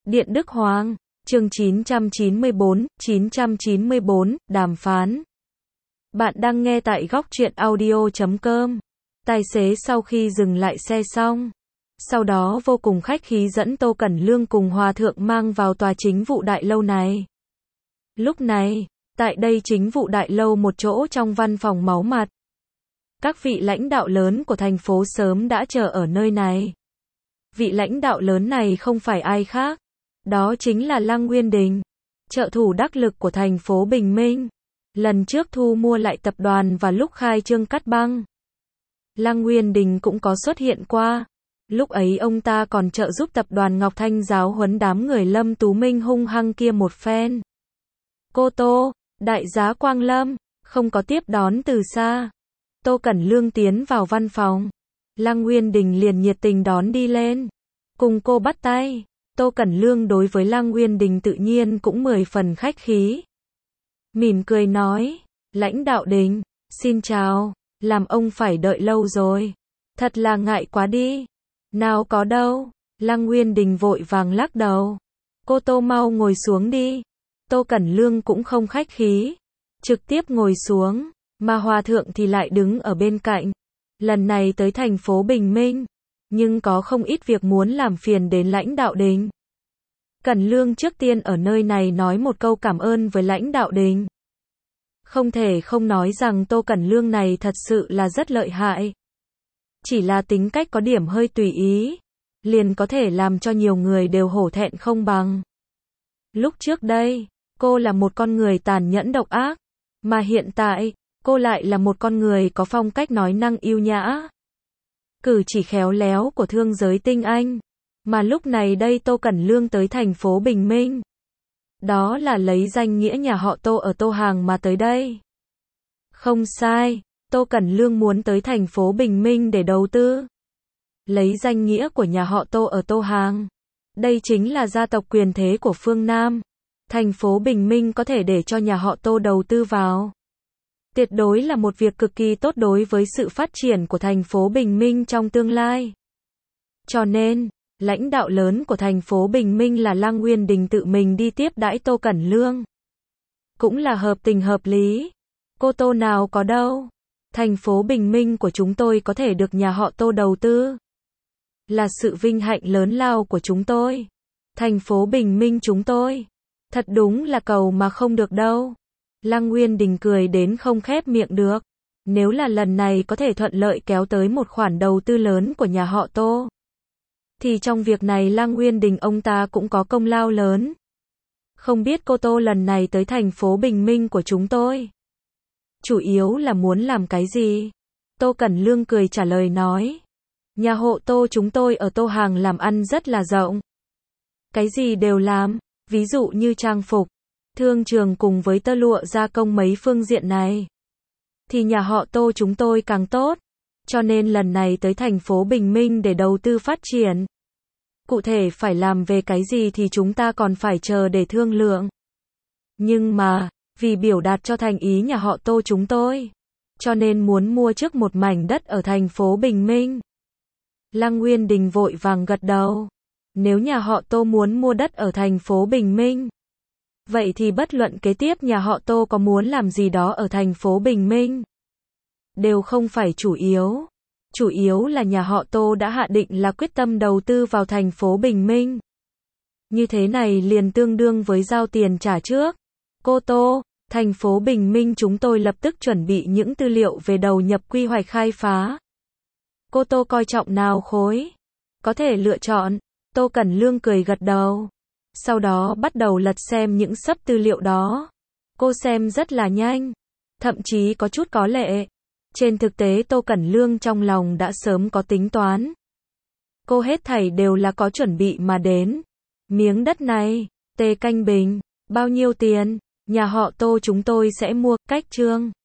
Điện Đức Hoàng, chương 994, đàm phán. Bạn đang nghe tại góc truyện audio.com. Tài xế sau khi dừng lại xe xong, sau đó vô cùng khách khí dẫn Tô Cẩn Lương cùng Hòa Thượng mang vào tòa chính vụ đại lâu này. Lúc này, tại đây chính vụ đại lâu một chỗ trong văn phòng máu mặt. Các vị lãnh đạo lớn của thành phố sớm đã chờ ở nơi này. Vị lãnh đạo lớn này không phải ai khác, đó chính là Lăng Nguyên Đình, trợ thủ đắc lực của thành phố Bình Minh. Lần trước thu mua lại tập đoàn và lúc khai trương cắt băng, Lăng Nguyên Đình cũng có xuất hiện qua. Lúc ấy ông ta còn trợ giúp tập đoàn Ngọc Thanh giáo huấn đám người Lâm Tú Minh hung hăng kia một phen. Cô Tô, đại giá Quang Lâm, không có tiếp đón từ xa. Tô Cẩn Lương tiến vào văn phòng, Lăng Nguyên Đình liền nhiệt tình đón đi lên, cùng cô bắt tay. Tô Cẩn Lương đối với Lăng Nguyên Đình tự nhiên cũng 10 phần khách khí. Mỉm cười nói, lãnh đạo Đình, xin chào, làm ông phải đợi lâu rồi. Thật là ngại quá đi. Nào có đâu, Lăng Nguyên Đình vội vàng lắc đầu. Cô Tô mau ngồi xuống đi. Tô Cẩn Lương cũng không khách khí, trực tiếp ngồi xuống, mà Hòa Thượng thì lại đứng ở bên cạnh. Lần này tới thành phố Bình Minh, nhưng có không ít việc muốn làm phiền đến lãnh đạo Đình. Cẩn Lương trước tiên ở nơi này nói một câu cảm ơn với lãnh đạo Đình. Không thể không nói rằng Tô Cẩn Lương này thật sự là rất lợi hại. Chỉ là tính cách có điểm hơi tùy ý, liền có thể làm cho nhiều người đều hổ thẹn không bằng. Lúc trước đây, cô là một con người tàn nhẫn độc ác, mà hiện tại, cô lại là một con người có phong cách nói năng yêu nhã, cử chỉ khéo léo của thương giới tinh anh. Mà lúc này đây Tô Cẩn Lương tới thành phố Bình Minh, đó là lấy danh nghĩa nhà họ Tô ở Tô Hàng mà tới đây. Không sai, Tô Cẩn Lương muốn tới thành phố Bình Minh để đầu tư. Lấy danh nghĩa của nhà họ Tô ở Tô Hàng, đây chính là gia tộc quyền thế của phương Nam. Thành phố Bình Minh có thể để cho nhà họ Tô đầu tư vào, tuyệt đối là một việc cực kỳ tốt đối với sự phát triển của thành phố Bình Minh trong tương lai. Cho nên, lãnh đạo lớn của thành phố Bình Minh là Lăng Nguyên Đình tự mình đi tiếp đãi Tô Cẩn Lương. Cũng là hợp tình hợp lý. Cô Tô nào có đâu. Thành phố Bình Minh của chúng tôi có thể được nhà họ Tô đầu tư, là sự vinh hạnh lớn lao của chúng tôi. Thành phố Bình Minh chúng tôi, thật đúng là cầu mà không được đâu. Lăng Nguyên Đình cười đến không khép miệng được. Nếu là lần này có thể thuận lợi kéo tới một khoản đầu tư lớn của nhà họ Tô, thì trong việc này Lăng Nguyên Đình ông ta cũng có công lao lớn. Không biết cô Tô lần này tới thành phố Bình Minh của chúng tôi, chủ yếu là muốn làm cái gì? Tô Cẩn Lương cười trả lời nói, nhà họ Tô chúng tôi ở Tô Hàng làm ăn rất là rộng. Cái gì đều làm, ví dụ như trang phục, thương trường cùng với tơ lụa gia công mấy phương diện này, thì nhà họ Tô chúng tôi càng tốt. Cho nên lần này tới thành phố Bình Minh để đầu tư phát triển. Cụ thể phải làm về cái gì thì chúng ta còn phải chờ để thương lượng. Nhưng mà, vì biểu đạt cho thành ý nhà họ Tô chúng tôi, cho nên muốn mua trước một mảnh đất ở thành phố Bình Minh. Lăng Nguyên Đình vội vàng gật đầu. Nếu nhà họ Tô muốn mua đất ở thành phố Bình Minh, vậy thì bất luận kế tiếp nhà họ Tô có muốn làm gì đó ở thành phố Bình Minh, đều không phải chủ yếu. Chủ yếu là nhà họ Tô đã hạ định là quyết tâm đầu tư vào thành phố Bình Minh. Như thế này liền tương đương với giao tiền trả trước. Cô Tô, thành phố Bình Minh chúng tôi lập tức chuẩn bị những tư liệu về đầu nhập quy hoạch khai phá. Cô Tô coi trọng nào khối? Có thể lựa chọn. Tô Cẩn Lương cười gật đầu. Sau đó bắt đầu lật xem những xấp tư liệu đó. Cô xem rất là nhanh, thậm chí có chút có lệ. Trên thực tế Tô Cẩn Lương trong lòng đã sớm có tính toán. Cô hết thảy đều là có chuẩn bị mà đến. Miếng đất này, Tê Canh Bình, bao nhiêu tiền? Nhà họ Tô chúng tôi sẽ mua, cách chương.